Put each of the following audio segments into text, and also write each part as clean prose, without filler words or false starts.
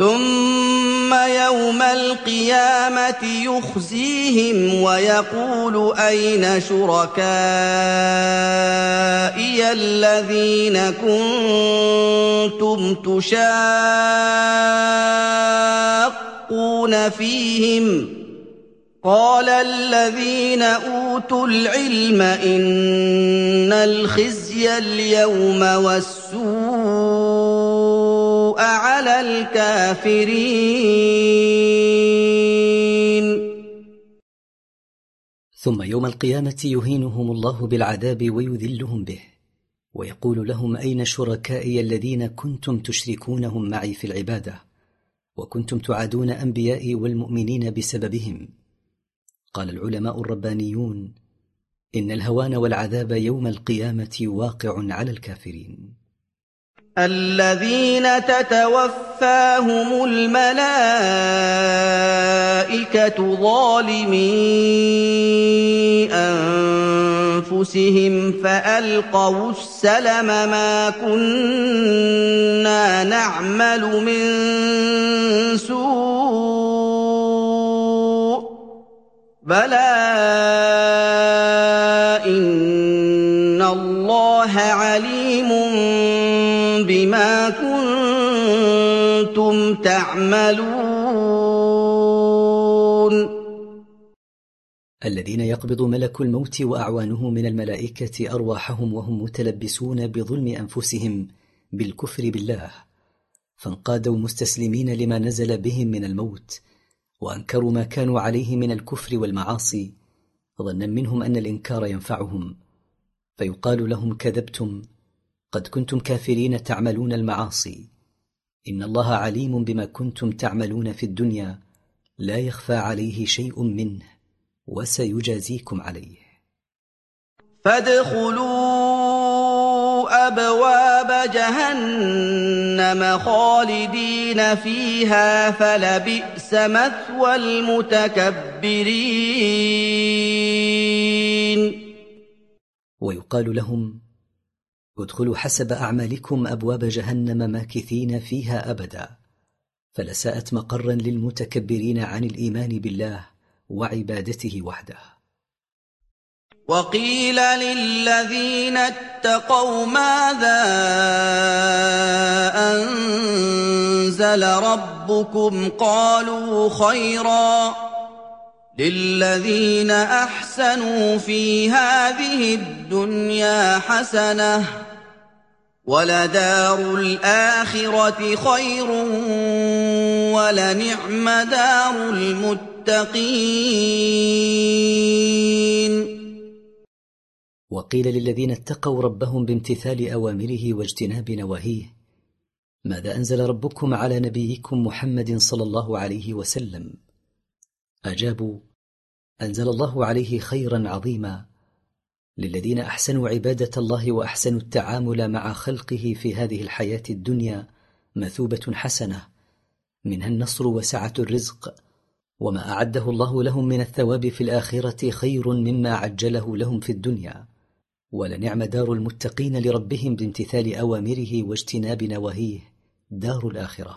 ثم يوم القيامة يخزيهم ويقول أين شركائي الذين كنتم تشاقون فيهم قال الذين أوتوا العلم إن الخزي اليوم والسوء على الكافرين. ثم يوم القيامة يهينهم الله بالعذاب ويذلهم به، ويقول لهم أين شركائي الذين كنتم تشركونهم معي في العبادة وكنتم تعادون أنبيائي والمؤمنين بسببهم؟ قال العلماء الربانيون إن الهوان والعذاب يوم القيامة واقع على الكافرين. الذين تتوفاهم الملائكة ظالمي أنفسهم فألقوا السلم ما كنا نعمل من سوء بلى إن الله عليم بما كنتم تعملون. الذين يقبض ملك الموت وأعوانه من الملائكة أرواحهم وهم متلبسون بظلم أنفسهم بالكفر بالله، فانقادوا مستسلمين لما نزل بهم من الموت، وأنكروا ما كانوا عليه من الكفر والمعاصي ظنا منهم أن الإنكار ينفعهم، فيقال لهم كذبتم، قد كنتم كافرين تعملون المعاصي، إن الله عليم بما كنتم تعملون في الدنيا لا يخفى عليه شيء منه وسيجازيكم عليه. فادخلوا أبواب جهنم خالدين فيها فلبئس مثوى المتكبرين. ويقال لهم ادخلوا حسب أعمالكم أبواب جهنم ماكثين فيها أبدا، فلساءت مقرا للمتكبرين عن الإيمان بالله وعبادته وحده. وقيل للذين اتقوا ماذا أنزل ربكم قالوا خيرا للذين أحسنوا في هذه الدنيا حسنة ولدار الآخرة خير ولنعم دار المتقين. وقيل للذين اتقوا ربهم بامتثال أوامره واجتناب نواهيه ماذا أنزل ربكم على نبيكم محمد صلى الله عليه وسلم؟ أجابوا أنزل الله عليه خيرا عظيما للذين أحسنوا عبادة الله وأحسنوا التعامل مع خلقه في هذه الحياة الدنيا مثوبة حسنة منها النصر وسعة الرزق، وما أعده الله لهم من الثواب في الآخرة خير مما عجله لهم في الدنيا، ولنعم دار المتقين لربهم بامتثال أوامره واجتناب نواهيه دار الآخرة.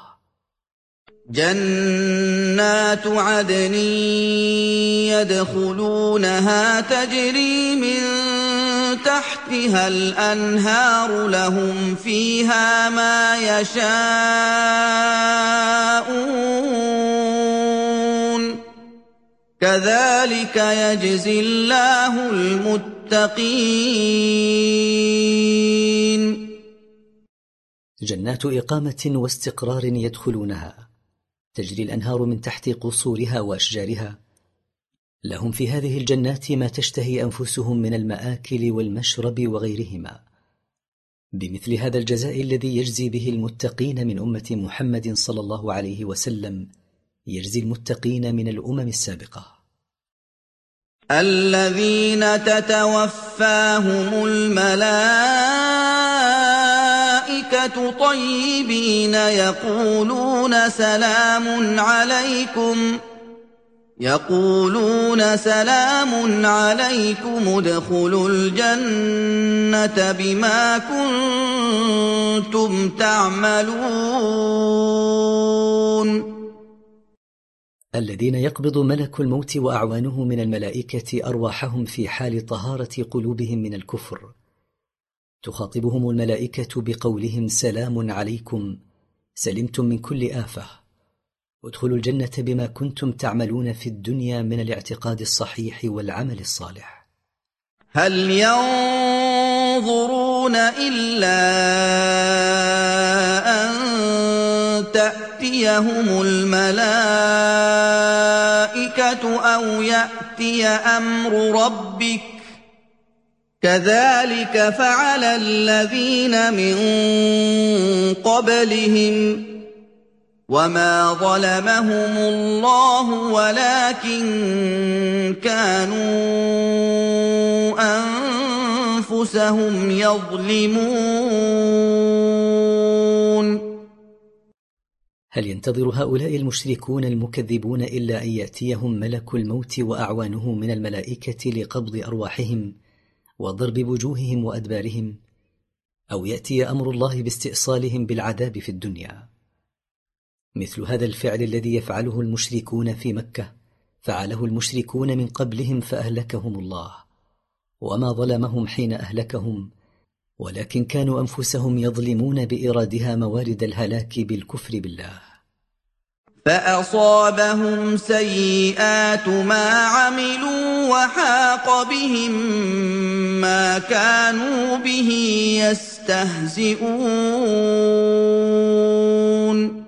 جنات عدن يدخلونها تجري من تحتها الأنهار لهم فيها ما يشاءون كذلك يجزي الله المتقين. جنات إقامة واستقرار يدخلونها تجري الأنهار من تحت قصورها وأشجارها، لهم في هذه الجنات ما تشتهي أنفسهم من المآكل والمشرب وغيرهما، بمثل هذا الجزاء الذي يجزي به المتقين من أمة محمد صلى الله عليه وسلم يجزي المتقين من الأمم السابقة. الذين تتوفاهم الملائكة طيبين يقولون سلام عليكم ادخلوا الجنة بما كنتم تعملون. الذين يقبض ملك الموت وأعوانه من الملائكة أرواحهم في حال طهارة قلوبهم من الكفر، تخاطبهم الملائكة بقولهم: سلام عليكم، سلمتم من كل آفة، ادخلوا الجنة بما كنتم تعملون في الدنيا من الاعتقاد الصحيح والعمل الصالح. هل ينظرون إلا أن تأتيهم الملائكة أو يأتي أمر ربك كذلك فعل الذين من قبلهم وما ظلمهم الله ولكن كانوا أنفسهم يظلمون. هل ينتظر هؤلاء المشركون المكذبون إلا أن يأتيهم ملك الموت وأعوانه من الملائكة لقبض أرواحهم وضرب وجوههم وأدبارهم، أو يأتي أمر الله باستئصالهم بالعذاب في الدنيا؟ مثل هذا الفعل الذي يفعله المشركون في مكة فعله المشركون من قبلهم فأهلكهم الله، وما ظلمهم حين أهلكهم، ولكن كانوا أنفسهم يظلمون بإرادها موارد الهلاك بالكفر بالله. فأصابهم سيئات ما عملوا وحاق بهم ما كانوا به يستهزئون.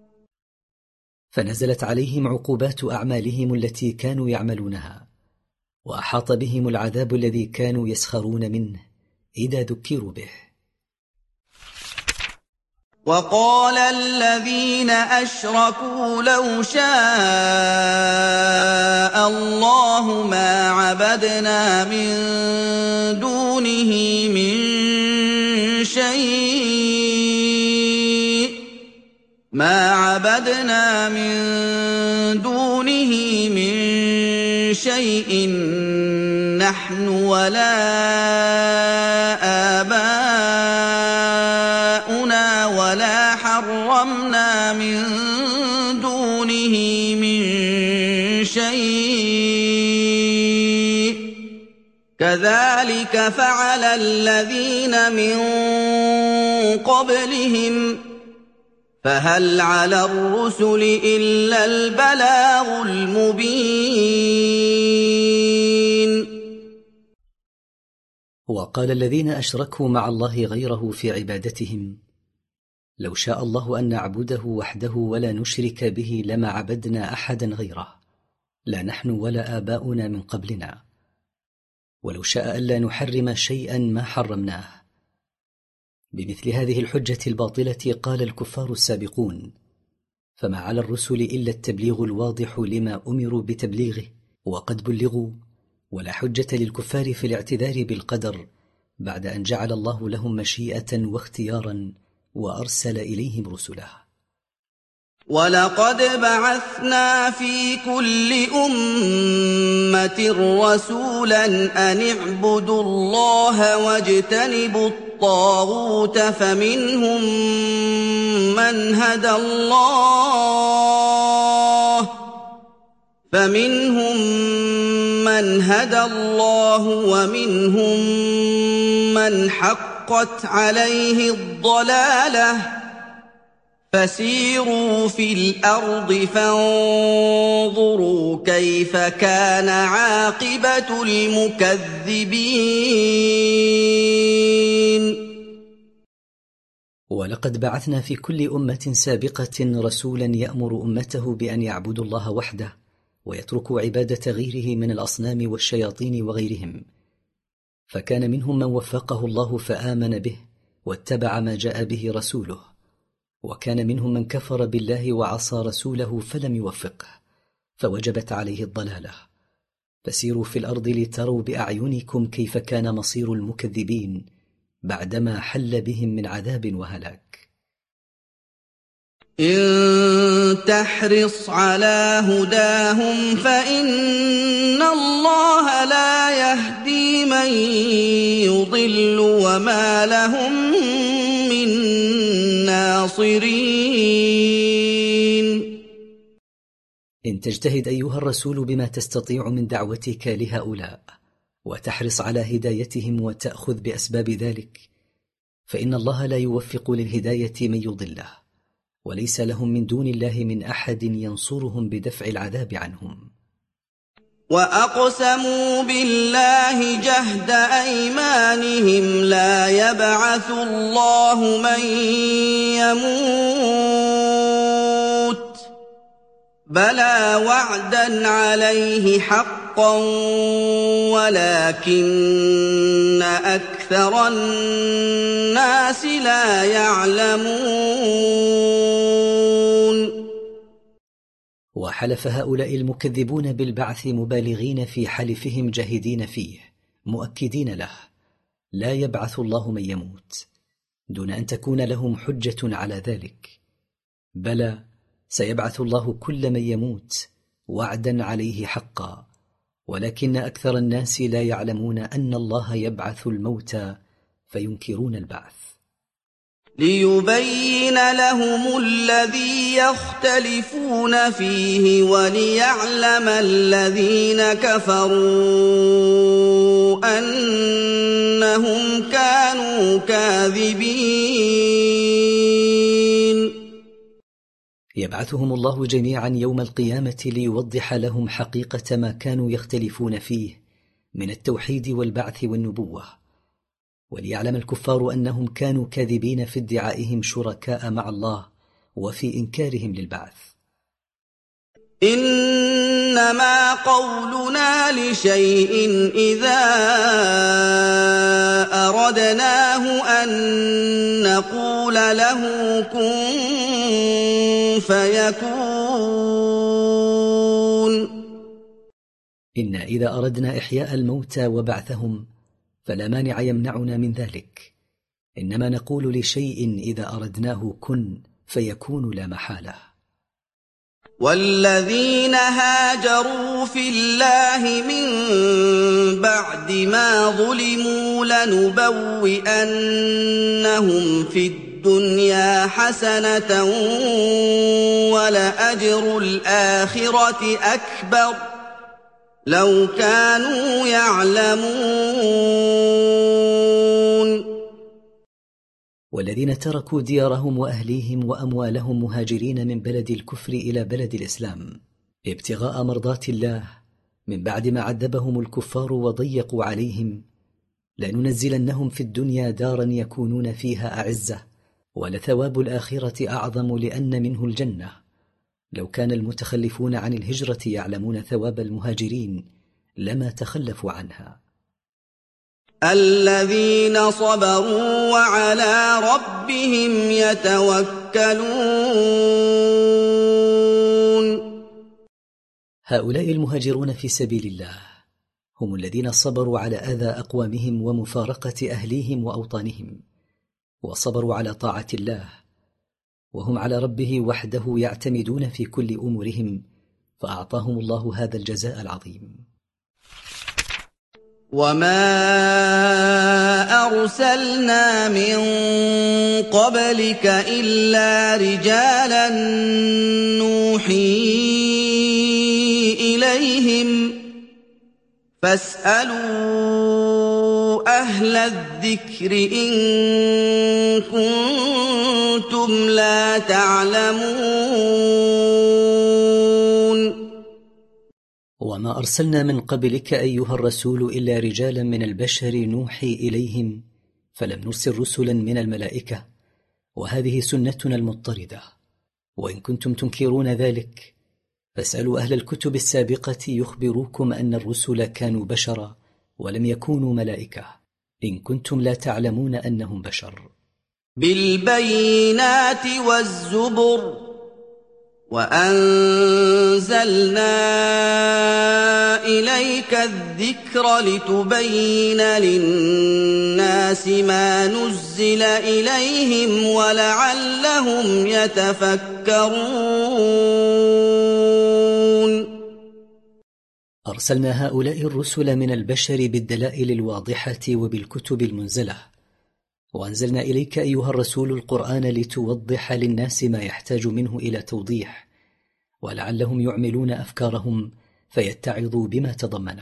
فنزلت عليهم عقوبات أعمالهم التي كانوا يعملونها، وأحاط بهم العذاب الذي كانوا يسخرون منه إذا ذكروا به. وقال الذين أشركوا لو شاء الله ما عبدنا من دونه من شيء نحن ولا آباؤنا ولا حرمنا من دونه من شيء كذلك فعل الذين من قبلهم فهل على الرسل إلا البلاغ المبين. وقال الذين أشركوا مع الله غيره في عبادتهم: لو شاء الله أن نعبده وحده ولا نشرك به لما عبدنا أحدا غيره، لا نحن ولا آباؤنا من قبلنا، ولو شاء ألا نحرم شيئا ما حرمناه. بمثل هذه الحجة الباطلة قال الكفار السابقون: فما على الرسل إلا التبليغ الواضح لما أمروا بتبليغه، وقد بلغوا، ولا حجة للكفار في الاعتذار بالقدر بعد أن جعل الله لهم مشيئة واختيارا وأرسل إليهم رسله. ولقد بعثنا في كل أمة رسولا أن اعبدوا الله واجتنبوا الطاغوت فمنهم من هدى الله ومنهم من حقت عليه الضلالة فسيروا في الأرض فانظروا كيف كان عاقبة المكذبين. ولقد بعثنا في كل أمة سابقة رسولا يأمر أمته بأن يعبدوا الله وحده ويتركوا عبادة غيره من الأصنام والشياطين وغيرهم، فكان منهم من وفقه الله فآمن به واتبع ما جاء به رسوله، وكان منهم من كفر بالله وعصى رسوله فلم يوفقه فوجبت عليه الضلالة. فسيروا في الأرض لتروا بأعينكم كيف كان مصير المكذبين بعدما حل بهم من عذاب وهلاك. إن تحرص على هداهم فإن الله لا يهدي من يضل وما لهم من ناصرين. إن تجتهد أيها الرسول بما تستطيع من دعوتك لهؤلاء وتحرص على هدايتهم وتأخذ بأسباب ذلك، فإن الله لا يوفق للهداية من يضله، وليس لهم من دون الله من أحد ينصرهم بدفع العذاب عنهم. وأقسموا بالله جهد أيمانهم لا يبعث الله من يموت بلى وعدا عليه حقا ولكن أكثر الناس لا يعلمون. وحلف هؤلاء المكذبون بالبعث مبالغين في حلفهم جاهدين فيه مؤكدين له: لا يبعث الله من يموت، دون أن تكون لهم حجة على ذلك. بلى، سيبعث الله كل من يموت وعدا عليه حقا، ولكن أكثر الناس لا يعلمون أن الله يبعث الموتى فينكرون البعث. ليبين لهم الذي يختلفون فيه وليعلم الذين كفروا أنهم كانوا كاذبين. يبعثهم الله جميعا يوم القيامة ليوضح لهم حقيقة ما كانوا يختلفون فيه من التوحيد والبعث والنبوة، وليعلم الكفار أنهم كانوا كاذبين في ادعائهم شركاء مع الله وفي إنكارهم للبعث. إنما قولنا لشيء إذا أردناه أن نقول له كن فيكون. إنا إذا أردنا إحياء الموتى وبعثهم فلا مانع يمنعنا من ذلك، إنما نقول لشيء إذا أردناه كن فيكون لا محالة. والذين هاجروا في الله من بعد ما ظلموا لنبوئنهم في الدنيا حسنة ولأجر الآخرة أكبر لو كانوا يعلمون. والذين تركوا ديارهم وأهليهم وأموالهم مهاجرين من بلد الكفر إلى بلد الإسلام ابتغاء مرضات الله من بعد ما عذبهم الكفار وضيقوا عليهم، لننزلنهم في الدنيا دارا يكونون فيها أعزة، ولثواب الآخرة أعظم لأن منه الجنة. لو كان المتخلفون عن الهجرة يعلمون ثواب المهاجرين لما تخلفوا عنها. الذين صبروا وعلى ربهم يتوكلون. هؤلاء المهاجرون في سبيل الله هم الذين صبروا على أذى أقوامهم ومفارقة أهليهم وأوطانهم، وصبروا على طاعة الله، وهم على ربه وحده يعتمدون في كل أمورهم، فأعطاهم الله هذا الجزاء العظيم. وما أرسلنا من قبلك إلا رجالا نوحي إليهم فاسألوا أهل الذكر إن كنتم لا تعلمون. وما أرسلنا من قبلك أيها الرسول إلا رجالا من البشر نوحي إليهم، فلم نرسل رسلا من الملائكة، وهذه سنتنا المضطردة. وإن كنتم تنكرون ذلك فاسألوا أهل الكتب السابقة يخبروكم أن الرسل كانوا بشرا ولم يكونوا ملائكة، إن كنتم لا تعلمون أنهم بشر. بالبينات والزبر وأنزلنا إليك الذكر لتبين للناس ما نزل إليهم ولعلهم يتفكرون. أرسلنا هؤلاء الرسل من البشر بالدلائل الواضحة وبالكتب المنزلة، وأنزلنا إليك أيها الرسول القرآن لتوضح للناس ما يحتاج منه إلى توضيح، ولعلهم يعملون أفكارهم فيتعظوا بما تضمنه.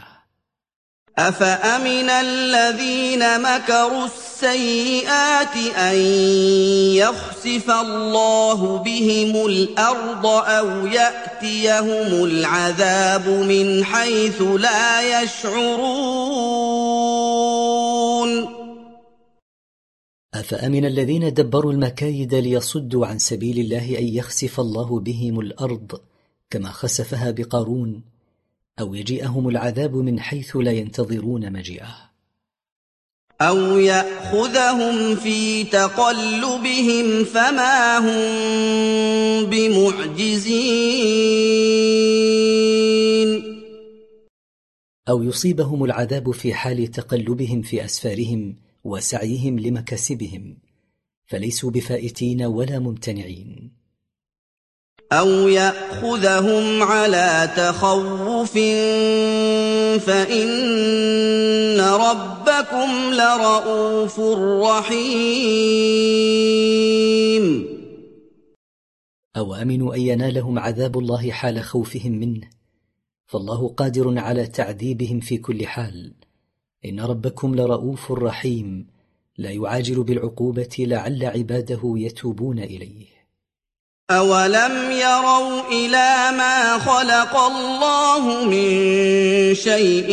أفأمن الذين مكروا السيئات أن يخسف الله بهم الأرض أو يأتيهم العذاب من حيث لا يشعرون. أفأمن الذين دبروا المكايد ليصدوا عن سبيل الله أن يخسف الله بهم الأرض كما خسفها بقارون، أو يجيئهم العذاب من حيث لا ينتظرون مجيئه، أو يأخذهم في تقلبهم فما هم بمعجزين، أو يصيبهم العذاب في حال تقلبهم في أسفارهم وسعيهم لمكاسبهم فليسوا بفائتين ولا ممتنعين، أو يأخذهم على تخوف فإن ربكم لرءوف رحيم. أو أمنوا أن ينالهم عذاب الله حال خوفهم منه، فالله قادر على تعذيبهم في كل حال. إن ربكم لرؤوف رحيم، لا يعاجل بالعقوبة لعل عباده يتوبون إليه. أولم يروا إلى ما خلق الله من شيء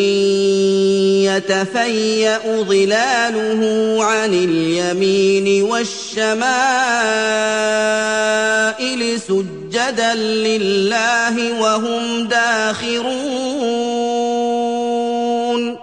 يتفيأ ظلاله عن اليمين والشمائل سجدا لله وهم داخرون.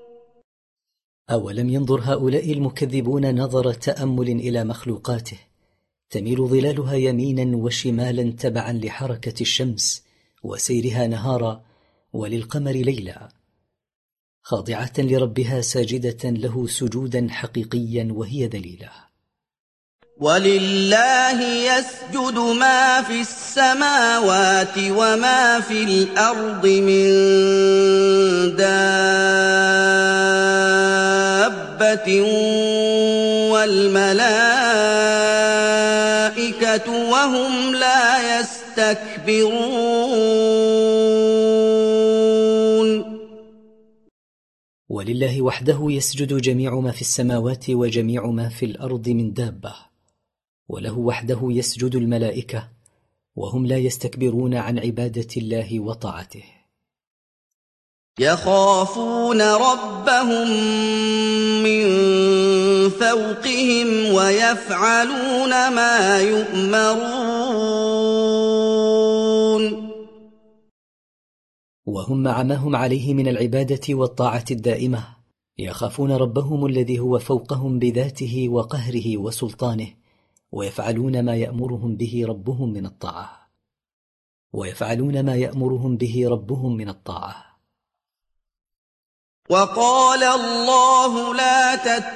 أولم ينظر هؤلاء المكذبون نظر تأمل إلى مخلوقاته تميل ظلالها يمينا وشمالا تبعا لحركة الشمس وسيرها نهارا وللقمر ليلا، خاضعة لربها ساجدة له سجودا حقيقيا وهي ذليلة. ولله يسجد ما في السماوات وما في الأرض من دابة والملائكة وهم لا يستكبرون. ولله وحده يسجد جميع ما في السماوات وجميع ما في الأرض من دابة، وله وحده يسجد الملائكة وهم لا يستكبرون عن عبادة الله وطاعته. يخافون ربهم من فوقهم ويفعلون ما يؤمرون. وهم مع ما هم عليه من العبادة والطاعة الدائمة يخافون ربهم الذي هو فوقهم بذاته وقهره وسلطانه، ويفعلون ما يأمرهم به ربهم من الطاعة وقال الله لا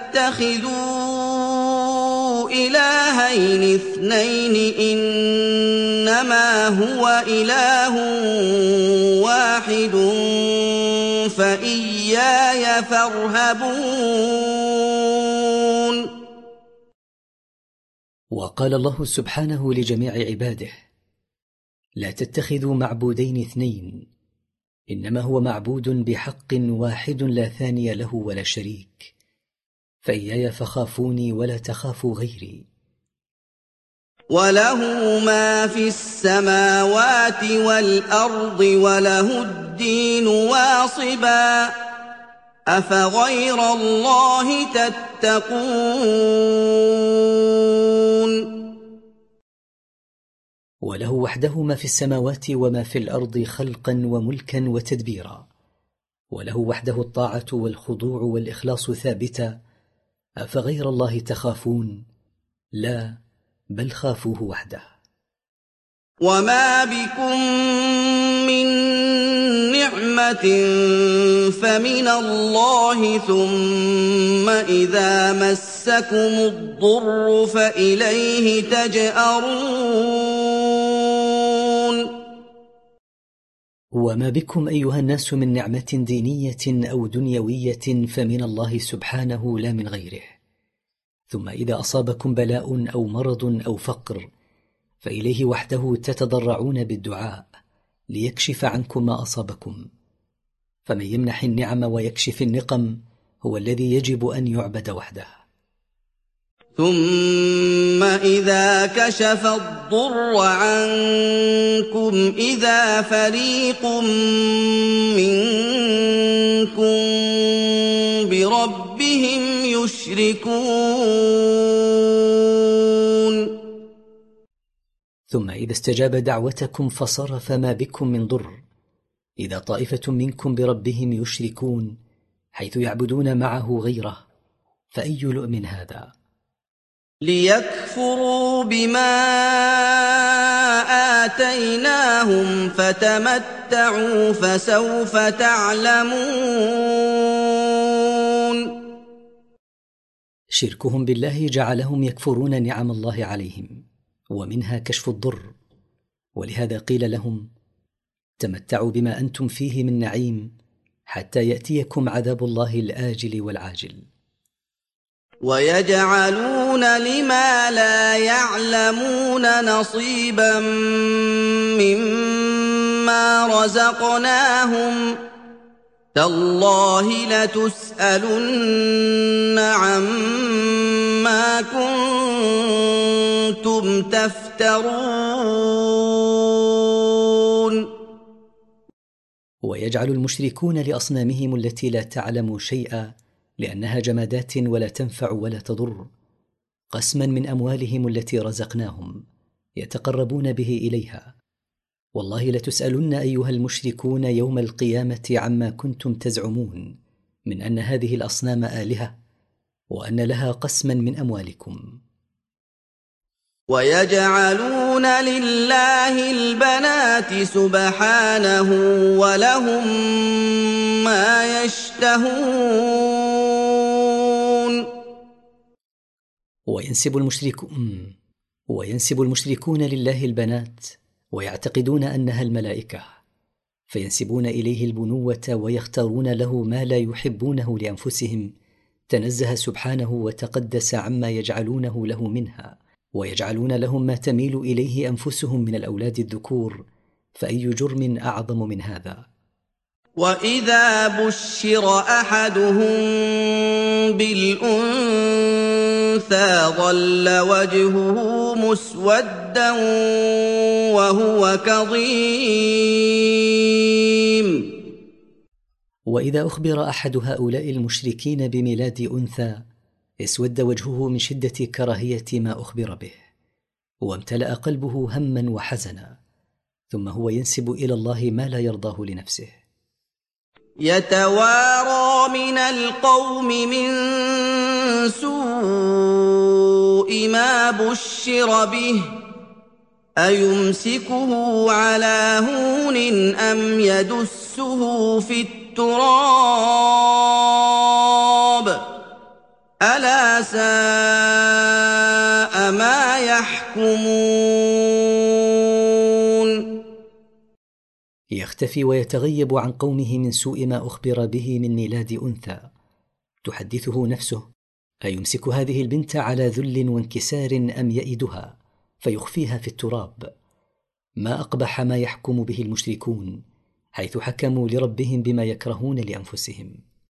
تتخذوا إلهين اثنين إنما هو إله واحد فإياي فارهبون. وقال الله سبحانه لجميع عباده لا تتخذوا معبودين اثنين، إنما هو معبود بحق واحد لا ثاني له ولا شريك، فإياي فخافوني ولا تخافوا غيري. وله ما في السماوات والأرض وله الدين واصبا أفغير الله تتقون. وله وحده ما في السماوات وما في الأرض خلقا وملكا وتدبيرا، وله وحده الطاعة والخضوع والإخلاص ثابتا، أفغير الله تخافون؟ لا، بل خافوه وحده. وما بكم من نعمة فمن الله ثم إذا مسكم الضر فإليه تجأرون. وما بكم أيها الناس من نعمة دينية أو دنيوية فمن الله سبحانه لا من غيره، ثم إذا أصابكم بلاء أو مرض أو فقر فإليه وحده تتضرعون بالدعاء، ليكشف عنكم ما أصابكم، فمن يمنح النعم ويكشف النقم هو الذي يجب أن يعبد وحده. ثم إذا كشف الضر عنكم إذا فريق منكم بربهم يشركون. ثم إذا استجاب دعوتكم فصرف ما بكم من ضر، إذا طائفة منكم بربهم يشركون، حيث يعبدون معه غيره، فأي لؤم هذا؟ ليكفروا بما آتيناهم فتمتعوا فسوف تعلمون. شركهم بالله جعلهم يكفرون نعم الله عليهم، ومنها كشف الضر، ولهذا قيل لهم: تمتعوا بما أنتم فيه من نعيم حتى يأتيكم عذاب الله الآجل والعاجل. ويجعلون لما لا يعلمون نصيبا مما رزقناهم تالله لتسألن عما كنتم تفترون. ويجعل المشركون لأصنامهم التي لا تعلم شيئا لأنها جمادات ولا تنفع ولا تضر قسما من أموالهم التي رزقناهم يتقربون به إليها. والله لتسألن أيها المشركون يوم القيامة عما كنتم تزعمون من أن هذه الأصنام آلهة وأن لها قسما من أموالكم. ويجعلون لله البنات سبحانه ولهم ما يشتهون. وينسب المشركون لله البنات ويعتقدون أنها الملائكة، فينسبون إليه البنوة ويختارون له ما لا يحبونه لأنفسهم، تنزه سبحانه وتقدس عما يجعلونه له منها، ويجعلون لهم ما تميل إليه أنفسهم من الأولاد الذكور، فأي جرم أعظم من هذا؟ وإذا بشر أحدهم بالأنثى ظل وجهه مسودا وهو كظيم. وإذا أخبر أحد هؤلاء المشركين بميلاد أنثى اسود وجهه من شدة كراهية ما أخبر به، وامتلأ قلبه هما وحزنا، ثم هو ينسب إلى الله ما لا يرضاه لنفسه. يتوارى من القوم من سوء ما بشر به أيمسكه على هون أم يدسه في التراب ألا ساء ما يحكمون. يختفي ويتغيب عن قومه من سوء ما أخبر به من ميلاد أنثى، تحدثه نفسه أيمسك هذه البنت على ذل وانكسار أم يئدها فيخفيها في التراب. ما أقبح ما يحكم به المشركون حيث حكموا لربهم بما يكرهون لأنفسهم.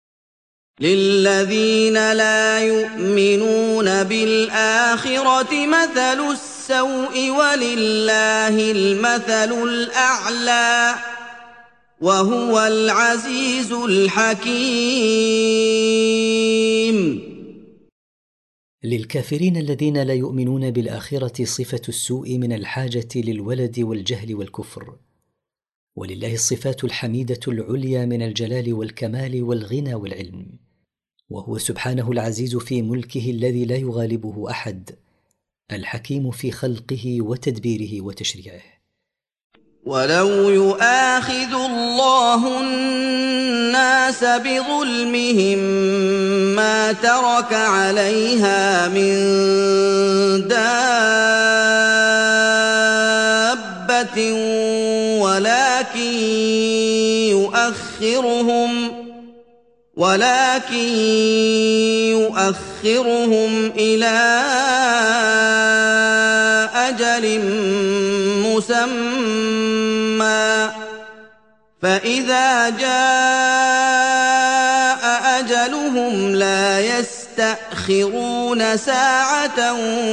للذين لا يؤمنون بالآخرة مثل السوء ولله المثل الأعلى وهو العزيز الحكيم. للكافرين الذين لا يؤمنون بالآخرة صفة السوء من الحاجة للولد والجهل والكفر، ولله الصفات الحميدة العليا من الجلال والكمال والغنى والعلم، وهو سبحانه العزيز في ملكه الذي لا يغالبه أحد، الحكيم في خلقه وتدبيره وتشريعه. ولو يؤاخذ الله الناس بظلمهم ما ترك عليها من دابة ولكن يؤخرهم إلى أجل مسمى فإذا جاء أجلهم لا يستأخرون ساعة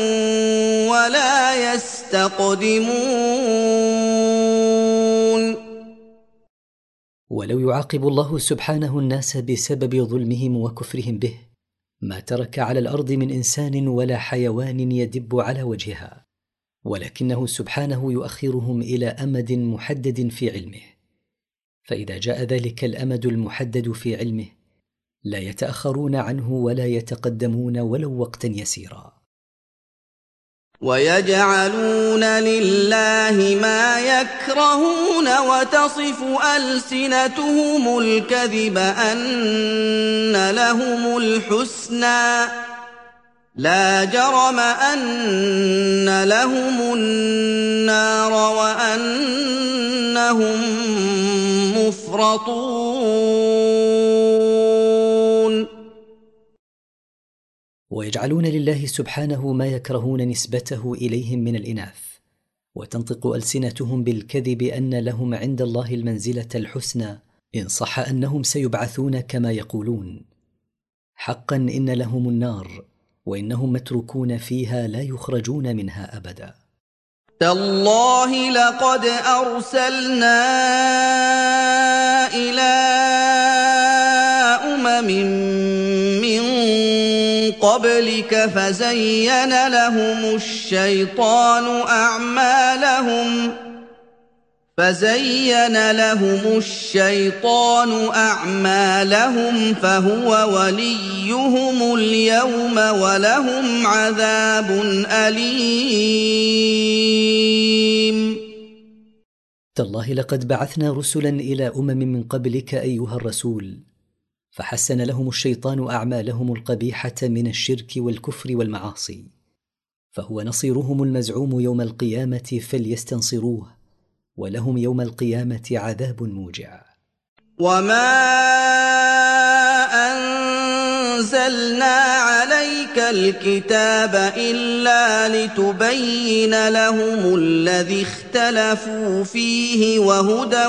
ولا يستقدمون. ولو يعاقب الله سبحانه الناس بسبب ظلمهم وكفرهم به ما ترك على الأرض من إنسان ولا حيوان يدب على وجهها، ولكنه سبحانه يؤخرهم إلى أمد محدد في علمه، فإذا جاء ذلك الأمد المحدد في علمه لا يتأخرون عنه ولا يتقدمون ولو وقتا يسيرا. ويجعلون لله ما يكرهون وتصف ألسنتهم الكذب أن لهم الحسنى لا جرم أن لهم النار وأنهم مفرطون. ويجعلون لله سبحانه ما يكرهون نسبته إليهم من الإناث، وتنطق ألسنتهم بالكذب أن لهم عند الله المنزلة الحسنى إن صح أنهم سيبعثون كما يقولون. حقا إن لهم النار وإنهم متروكون فيها لا يخرجون منها أبدا. تالله لقد أرسلنا إلى أمم من قبلك فزين لهم الشيطان أعمالهم فهو وليهم اليوم ولهم عذاب أليم. تالله لقد بعثنا رسلا إلى أمم من قبلك أيها الرسول، فحسن لهم الشيطان أعمالهم القبيحة من الشرك والكفر والمعاصي، فهو نصيرهم المزعوم يوم القيامة فليستنصروه، ولهم يوم القيامة عذاب موجع. وما أنزلنا عليك الكتاب إلا لتبين لهم الذي اختلفوا فيه وهدى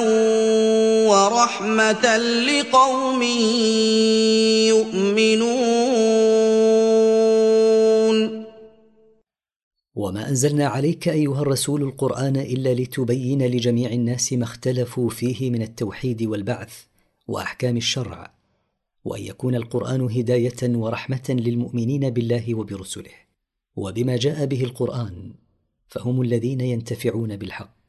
ورحمة لقوم يؤمنون. وما أنزلنا عليك أيها الرسول القرآن إلا لتبين لجميع الناس ما اختلفوا فيه من التوحيد والبعث وأحكام الشرع، وأن يكون القرآن هداية ورحمة للمؤمنين بالله وبرسله وبما جاء به القرآن، فهم الذين ينتفعون بالحق.